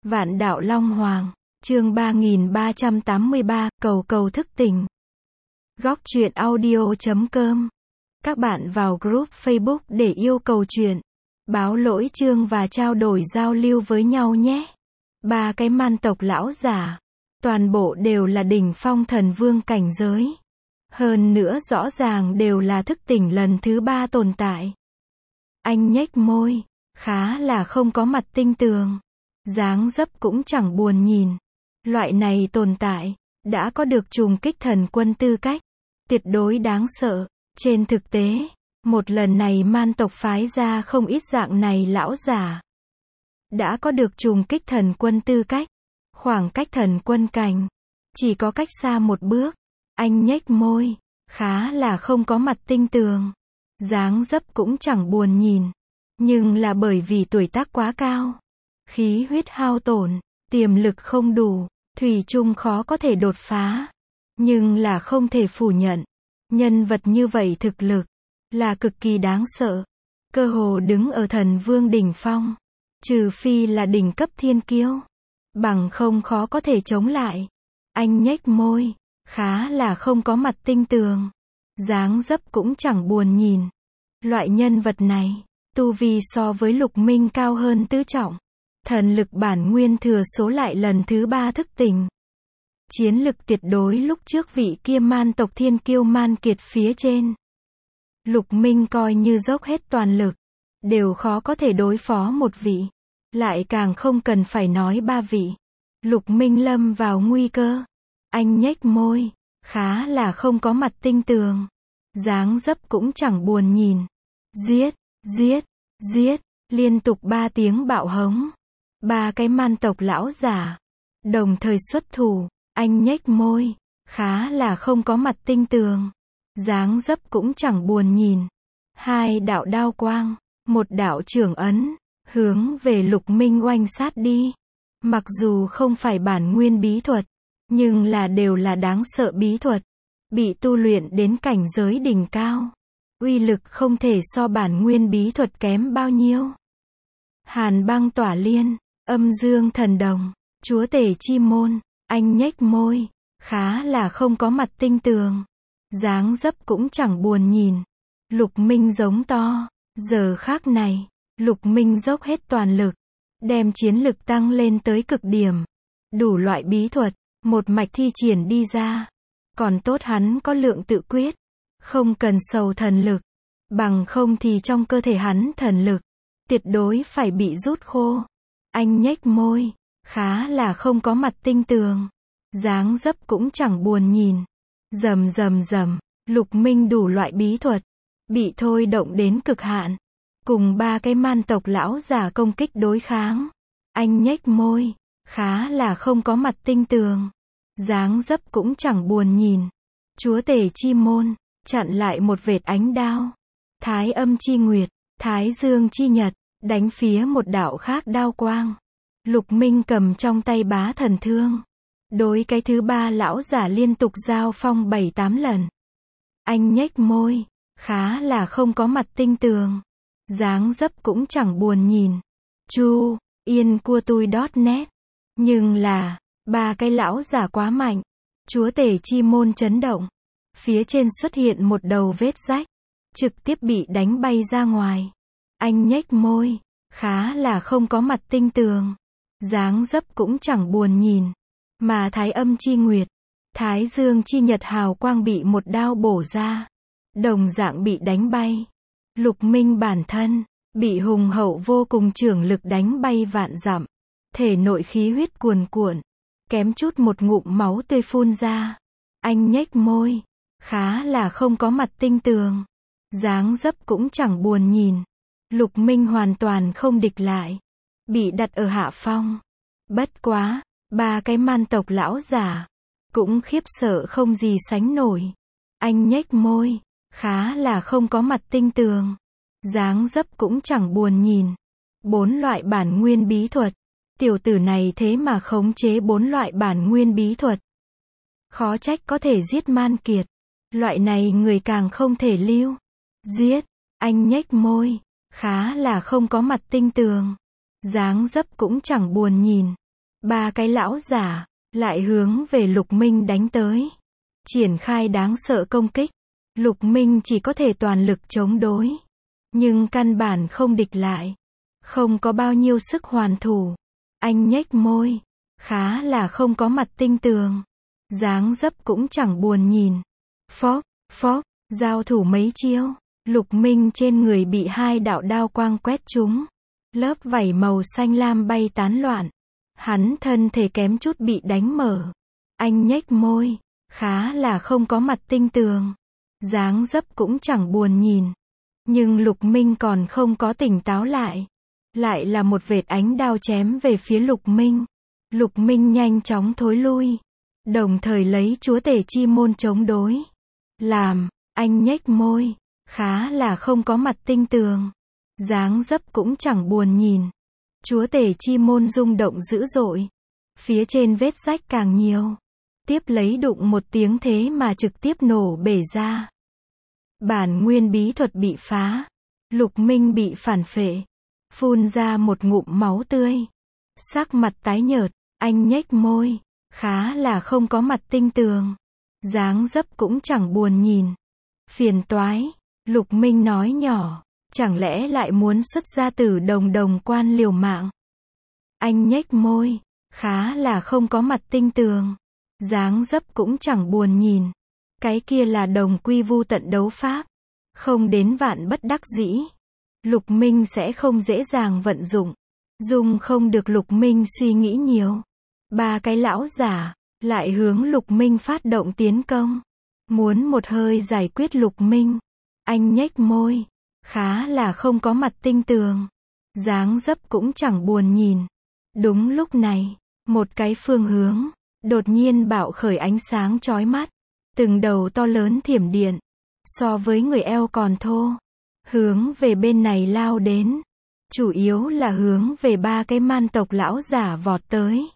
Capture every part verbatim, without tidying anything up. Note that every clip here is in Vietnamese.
Vạn đạo Long Hoàng, chương ba nghìn ba trăm tám mươi ba, cầu cầu thức tỉnh. Góc truyện audio chấm com. Các bạn vào group Facebook để yêu cầu truyện, báo lỗi chương và trao đổi giao lưu với nhau nhé. Ba cái man tộc lão giả, toàn bộ đều là đỉnh phong thần vương cảnh giới. Hơn nữa rõ ràng đều là thức tỉnh lần thứ ba tồn tại. Anh nhếch môi, khá là không có mặt tinh tường. Dáng dấp cũng chẳng buồn nhìn. Loại này tồn tại, đã có được trùng kích thần quân tư cách. Tuyệt đối đáng sợ. Trên thực tế, một lần này man tộc phái ra không ít dạng này lão giả. Đã có được trùng kích thần quân tư cách. Khoảng cách thần quân cảnh, chỉ có cách xa một bước. Anh nhếch môi, khá là không có mặt tinh tường. Dáng dấp cũng chẳng buồn nhìn. Nhưng là bởi vì tuổi tác quá cao. Khí huyết hao tổn, tiềm lực không đủ, thủy chung khó có thể đột phá. Nhưng là không thể phủ nhận. Nhân vật như vậy thực lực, là cực kỳ đáng sợ. Cơ hồ đứng ở thần vương đỉnh phong. Trừ phi là đỉnh cấp thiên kiêu. Bằng không khó có thể chống lại. Anh nhếch môi, khá là không có mặt tinh tường. Dáng dấp cũng chẳng buồn nhìn. Loại nhân vật này, tu vi so với Lục Minh cao hơn tứ trọng. Thần lực bản nguyên thừa số lại lần thứ ba thức tỉnh. Chiến lực tuyệt đối lúc trước vị kia man tộc thiên kiêu man kiệt phía trên. Lục Minh coi như dốc hết toàn lực, đều khó có thể đối phó một vị. Lại càng không cần phải nói ba vị. Lục Minh lâm vào nguy cơ. Anh nhếch môi, khá là không có mặt tinh tường. Dáng dấp cũng chẳng buồn nhìn. Giết, giết, giết, liên tục ba tiếng bạo hống. Ba cái man tộc lão giả, đồng thời xuất thủ. Anh nhếch môi, khá là không có mặt tinh tường. Dáng dấp cũng chẳng buồn nhìn. Hai đạo đao quang, một đạo trưởng ấn, hướng về Lục Minh oanh sát đi. Mặc dù không phải bản nguyên bí thuật, nhưng là đều là đáng sợ bí thuật. Bị tu luyện đến cảnh giới đỉnh cao. Uy lực không thể so bản nguyên bí thuật kém bao nhiêu. Hàn băng tỏa liên, âm dương thần đồng, chúa tể chi môn. Anh nhếch môi, khá là không có mặt tinh tường. Dáng dấp cũng chẳng buồn nhìn. Lục Minh giống to. Giờ khác này, Lục Minh dốc hết toàn lực. Đem chiến lực tăng lên tới cực điểm. Đủ loại bí thuật, một mạch thi triển đi ra. Còn tốt hắn có lượng tự quyết. Không cần sầu thần lực. Bằng không thì trong cơ thể hắn thần lực, tuyệt đối phải bị rút khô. Anh nhếch môi, khá là không có mặt tinh tường. Dáng dấp cũng chẳng buồn nhìn. Rầm rầm rầm, Lục Minh đủ loại bí thuật, bị thôi động đến cực hạn. Cùng ba cái man tộc lão giả công kích đối kháng. Anh nhếch môi, khá là không có mặt tinh tường. Dáng dấp cũng chẳng buồn nhìn. Chúa tể chi môn, chặn lại một vệt ánh đao. Thái âm chi nguyệt, thái dương chi nhật, đánh phía một đạo khác đao quang. Lục Minh cầm trong tay bá thần thương. Đối cái thứ ba lão giả liên tục giao phong bảy tám lần. Anh nhếch môi, khá là không có mặt tinh tường. Dáng dấp cũng chẳng buồn nhìn. Chu, yên cua tui net. Nhưng là, ba cái lão giả quá mạnh. Chúa tể chi môn chấn động. Phía trên xuất hiện một đầu vết rách. Trực tiếp bị đánh bay ra ngoài. Anh nhếch môi, khá là không có mặt tinh tường. Dáng dấp cũng chẳng buồn nhìn. Mà thái âm chi nguyệt, thái dương chi nhật hào quang bị một đao bổ ra. Đồng dạng bị đánh bay. Lục Minh bản thân, bị hùng hậu vô cùng trưởng lực đánh bay vạn dặm. Thể nội khí huyết cuồn cuộn. Kém chút một ngụm máu tươi phun ra. Anh nhếch môi, khá là không có mặt tinh tường. Dáng dấp cũng chẳng buồn nhìn. Lục Minh hoàn toàn không địch lại. Bị đặt ở hạ phong. Bất quá, ba cái man tộc lão giả, cũng khiếp sợ không gì sánh nổi. Anh nhếch môi, khá là không có mặt tinh tường. Dáng dấp cũng chẳng buồn nhìn. Bốn loại bản nguyên bí thuật. Tiểu tử này thế mà khống chế bốn loại bản nguyên bí thuật. Khó trách có thể giết man kiệt. Loại này người càng không thể lưu. Giết, anh nhếch môi, khá là không có mặt tinh tường. Dáng dấp cũng chẳng buồn nhìn. ba cái lão giả lại hướng về Lục Minh đánh tới. Triển khai đáng sợ công kích. Lục Minh chỉ có thể toàn lực chống đối. Nhưng căn bản không địch lại. Không có bao nhiêu sức hoàn thủ. Anh nhếch môi. Khá là không có mặt tinh tường. Dáng dấp cũng chẳng buồn nhìn. Phốc, phốc, giao thủ mấy chiêu. Lục Minh trên người bị hai đạo đao quang quét trúng. Lớp vảy màu xanh lam bay tán loạn. Hắn thân thể kém chút bị đánh mở. Anh nhếch môi. Khá là không có mặt tinh tường. Dáng dấp cũng chẳng buồn nhìn. Nhưng Lục Minh còn không có tỉnh táo lại. Lại là một vệt ánh đao chém về phía Lục Minh. Lục Minh nhanh chóng thối lui. Đồng thời lấy chúa tể chi môn chống đối. Làm, anh nhếch môi. Khá là không có mặt tinh tường. Dáng dấp cũng chẳng buồn nhìn. Chúa tể chi môn rung động dữ dội. Phía trên vết rách càng nhiều. Tiếp lấy đụng một tiếng thế mà trực tiếp nổ bể ra. Bản nguyên bí thuật bị phá. Lục Minh bị phản phệ. Phun ra một ngụm máu tươi. Sắc mặt tái nhợt. Anh nhếch môi. Khá là không có mặt tinh tường. Dáng dấp cũng chẳng buồn nhìn. Phiền toái. Lục Minh nói nhỏ. Chẳng lẽ lại muốn xuất ra Tử Đồng Đồng Quan liều mạng. Anh nhếch môi. Khá là không có mặt tinh tường. Dáng dấp cũng chẳng buồn nhìn. Cái kia là đồng quy vu tận đấu pháp. Không đến vạn bất đắc dĩ. Lục Minh sẽ không dễ dàng vận dụng. Dung không được Lục Minh suy nghĩ nhiều. Ba cái lão giả lại hướng Lục Minh phát động tiến công. Muốn một hơi giải quyết Lục Minh. Anh nhếch môi. Khá là không có mặt tinh tường. Dáng dấp cũng chẳng buồn nhìn. Đúng lúc này, một cái phương hướng đột nhiên bạo khởi ánh sáng chói mắt. Từng đầu to lớn thiểm điện. So với người eo còn thô. Hướng về bên này lao đến. Chủ yếu là hướng về ba cái man tộc lão giả vọt tới.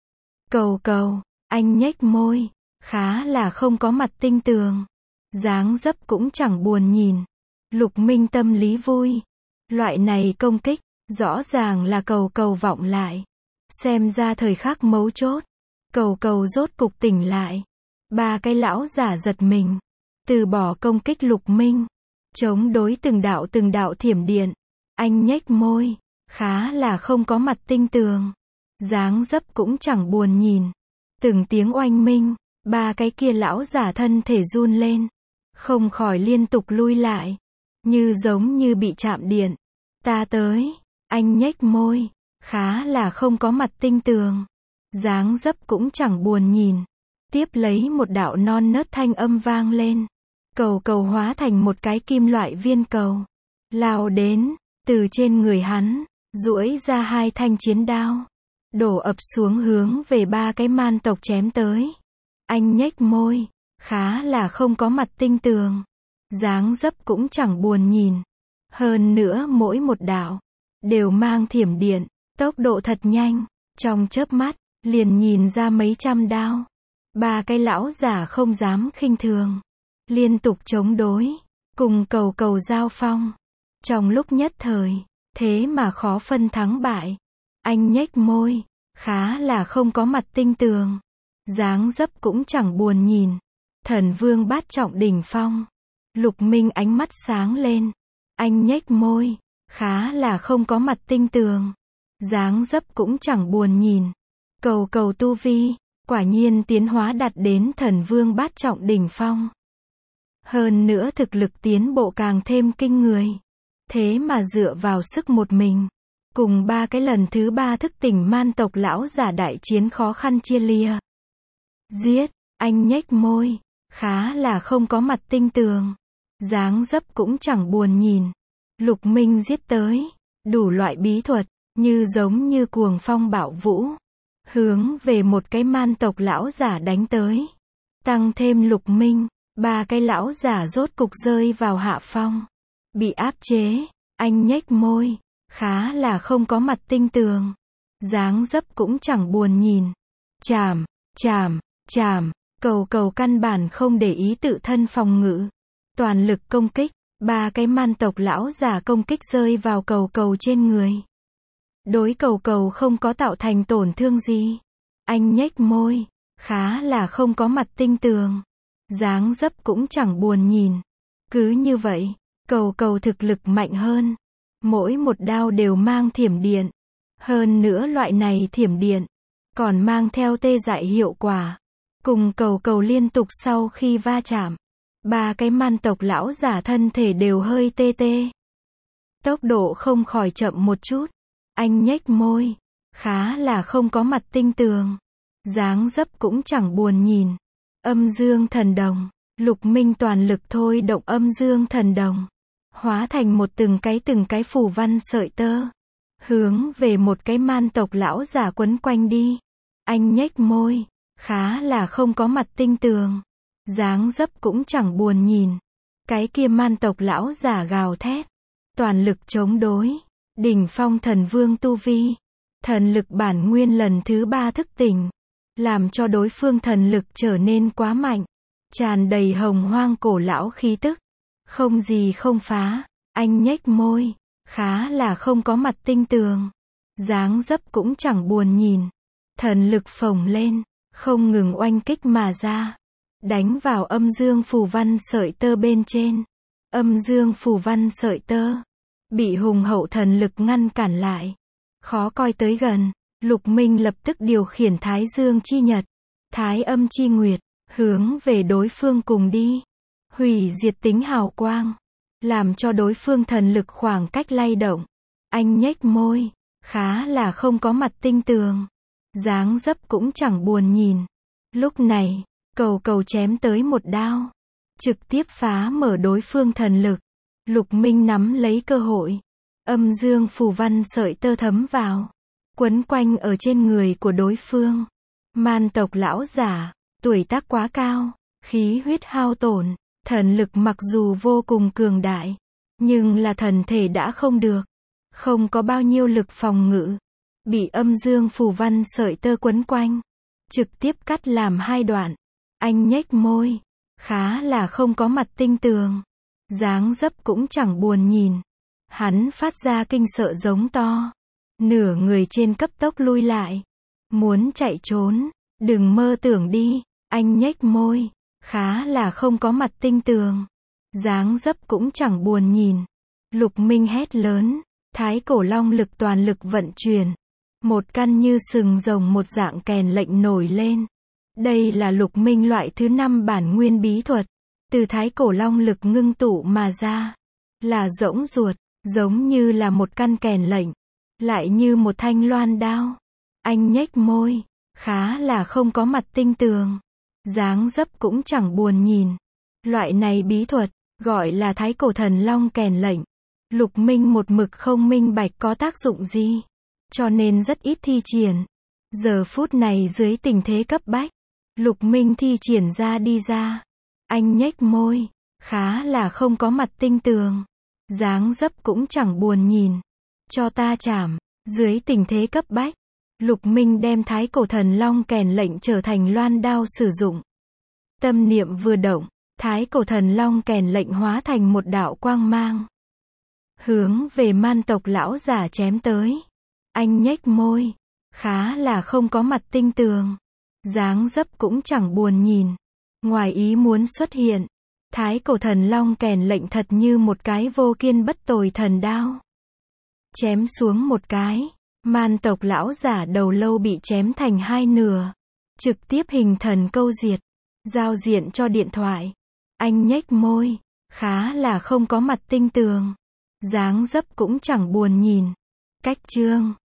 Cầu cầu, anh nhếch môi. Khá là không có mặt tinh tường. Dáng dấp cũng chẳng buồn nhìn. Lục Minh tâm lý vui. Loại này công kích, rõ ràng là cầu cầu vọng lại. Xem ra thời khắc mấu chốt. Cầu cầu rốt cục tỉnh lại. Ba cái lão giả giật mình. Từ bỏ công kích Lục Minh. Chống đối từng đạo từng đạo thiểm điện. Anh nhếch môi. Khá là không có mặt tinh tường. Dáng dấp cũng chẳng buồn nhìn. Từng tiếng oanh minh. Ba cái kia lão giả thân thể run lên. Không khỏi liên tục lui lại. Như giống như bị chạm điện. Ta tới. Anh nhếch môi. Khá là không có mặt tinh tường. Dáng dấp cũng chẳng buồn nhìn. Tiếp lấy một đạo non nớt thanh âm vang lên. Cầu cầu hóa thành một cái kim loại viên cầu. Lao đến. Từ trên người hắn. Duỗi ra hai thanh chiến đao. Đổ ập xuống hướng về ba cái man tộc chém tới. Anh nhếch môi. Khá là không có mặt tinh tường. Dáng dấp cũng chẳng buồn nhìn. Hơn nữa mỗi một đạo đều mang thiểm điện. Tốc độ thật nhanh. Trong chớp mắt liền nhìn ra mấy trăm đao. Ba cái lão giả không dám khinh thường. Liên tục chống đối. Cùng cầu cầu giao phong. Trong lúc nhất thời. Thế mà khó phân thắng bại. Anh nhếch môi. Khá là không có mặt tinh tường. Dáng dấp cũng chẳng buồn nhìn. Thần vương bát trọng đỉnh phong. Lục Minh ánh mắt sáng lên. Anh nhếch môi. Khá là không có mặt tinh tường. Dáng dấp cũng chẳng buồn nhìn. Cầu cầu tu vi. Quả nhiên tiến hóa đạt đến thần vương bát trọng đỉnh phong. Hơn nữa thực lực tiến bộ càng thêm kinh người. Thế mà dựa vào sức một mình. Cùng ba cái lần thứ ba thức tỉnh man tộc lão giả đại chiến khó khăn chia lìa. Giết, anh nhếch môi. Khá là không có mặt tinh tường. Dáng dấp cũng chẳng buồn nhìn. Lục Minh giết tới. Đủ loại bí thuật. Như giống như cuồng phong bạo vũ. Hướng về một cái man tộc lão giả đánh tới. Tăng thêm Lục Minh. Ba cái lão giả rốt cục rơi vào hạ phong. Bị áp chế. Anh nhếch môi. Khá là không có mặt tinh tường. Dáng dấp cũng chẳng buồn nhìn. Chảm, chảm, chảm. Cầu cầu căn bản không để ý tự thân phòng ngự. Toàn lực công kích. Ba cái man tộc lão giả công kích rơi vào cầu cầu trên người. Đối cầu cầu không có tạo thành tổn thương gì. Anh nhếch môi, khá là không có mặt tinh tường. Dáng dấp cũng chẳng buồn nhìn. Cứ như vậy, cầu cầu thực lực mạnh hơn. Mỗi một đao đều mang thiểm điện. Hơn nữa loại này thiểm điện còn mang theo tê dại hiệu quả. Cùng cầu cầu liên tục sau khi va chạm, ba cái man tộc lão giả thân thể đều hơi tê tê. Tốc độ không khỏi chậm một chút. Anh nhếch môi, khá là không có mặt tinh tường. Dáng dấp cũng chẳng buồn nhìn. Âm dương thần đồng. Lục Minh toàn lực thôi động âm dương thần đồng, hóa thành một từng cái từng cái phù văn sợi tơ, hướng về một cái man tộc lão giả quấn quanh đi. Anh nhếch môi, khá là không có mặt tinh tường. Dáng dấp cũng chẳng buồn nhìn. Cái kia man tộc lão giả gào thét, toàn lực chống đối. Đỉnh phong thần vương tu vi, thần lực bản nguyên lần thứ ba thức tỉnh, làm cho đối phương thần lực trở nên quá mạnh, tràn đầy hồng hoang cổ lão khí tức, không gì không phá. Anh nhếch môi, khá là không có mặt tinh tường. Dáng dấp cũng chẳng buồn nhìn. Thần lực phồng lên, không ngừng oanh kích mà ra, đánh vào âm dương phù văn sợi tơ bên trên. Âm dương phù văn sợi tơ bị hùng hậu thần lực ngăn cản lại, khó coi tới gần. Lục Minh lập tức điều khiển Thái Dương chi nhật, Thái Âm chi nguyệt, hướng về đối phương cùng đi, hủy diệt tính hào quang, làm cho đối phương thần lực khoảng cách lay động. Anh nhếch môi, khá là không có mặt tinh tường. Dáng dấp cũng chẳng buồn nhìn. Lúc này, cầu cầu chém tới một đao, trực tiếp phá mở đối phương thần lực. Lục Minh nắm lấy cơ hội, âm dương phù văn sợi tơ thấm vào, quấn quanh ở trên người của đối phương. Man tộc lão giả, tuổi tác quá cao, khí huyết hao tổn, thần lực mặc dù vô cùng cường đại, nhưng là thần thể đã không được, không có bao nhiêu lực phòng ngự, bị âm dương phù văn sợi tơ quấn quanh, trực tiếp cắt làm hai đoạn. Anh nhếch môi, khá là không có mặt tinh tường. Dáng dấp cũng chẳng buồn nhìn. Hắn phát ra kinh sợ giống to, nửa người trên cấp tốc lui lại, muốn chạy trốn. Đừng mơ tưởng đi. Anh nhếch môi, khá là không có mặt tinh tường. Dáng dấp cũng chẳng buồn nhìn. Lục Minh hét lớn, thái cổ long lực toàn lực vận chuyển, một căn như sừng rồng một dạng kèn lệnh nổi lên. Đây là Lục Minh loại thứ năm bản nguyên bí thuật, từ thái cổ long lực ngưng tụ mà ra, là rỗng ruột, giống như là một căn kèn lệnh, lại như một thanh loan đao. Anh nhếch môi, khá là không có mặt tinh tường. Dáng dấp cũng chẳng buồn nhìn. Loại này bí thuật, gọi là thái cổ thần long kèn lệnh. Lục Minh một mực không minh bạch có tác dụng gì, cho nên rất ít thi triển. Giờ phút này dưới tình thế cấp bách, Lục Minh thi triển ra đi ra. Anh nhếch môi, khá là không có mặt tinh tường. Dáng dấp cũng chẳng buồn nhìn. Cho ta chảm. Dưới tình thế cấp bách, Lục Minh đem thái cổ thần long kèn lệnh trở thành loan đao sử dụng. Tâm niệm vừa động, thái cổ thần long kèn lệnh hóa thành một đạo quang mang, hướng về man tộc lão giả chém tới. Anh nhếch môi, khá là không có mặt tinh tường. Dáng dấp cũng chẳng buồn nhìn. Ngoài ý muốn xuất hiện, thái cổ thần long kèn lệnh thật như một cái vô kiên bất tồi thần đao. Chém xuống một cái, man tộc lão giả đầu lâu bị chém thành hai nửa, trực tiếp hình thần câu diệt, giao diện cho điện thoại. Anh nhếch môi, khá là không có mặt tinh tường. Dáng dấp cũng chẳng buồn nhìn. Cách chương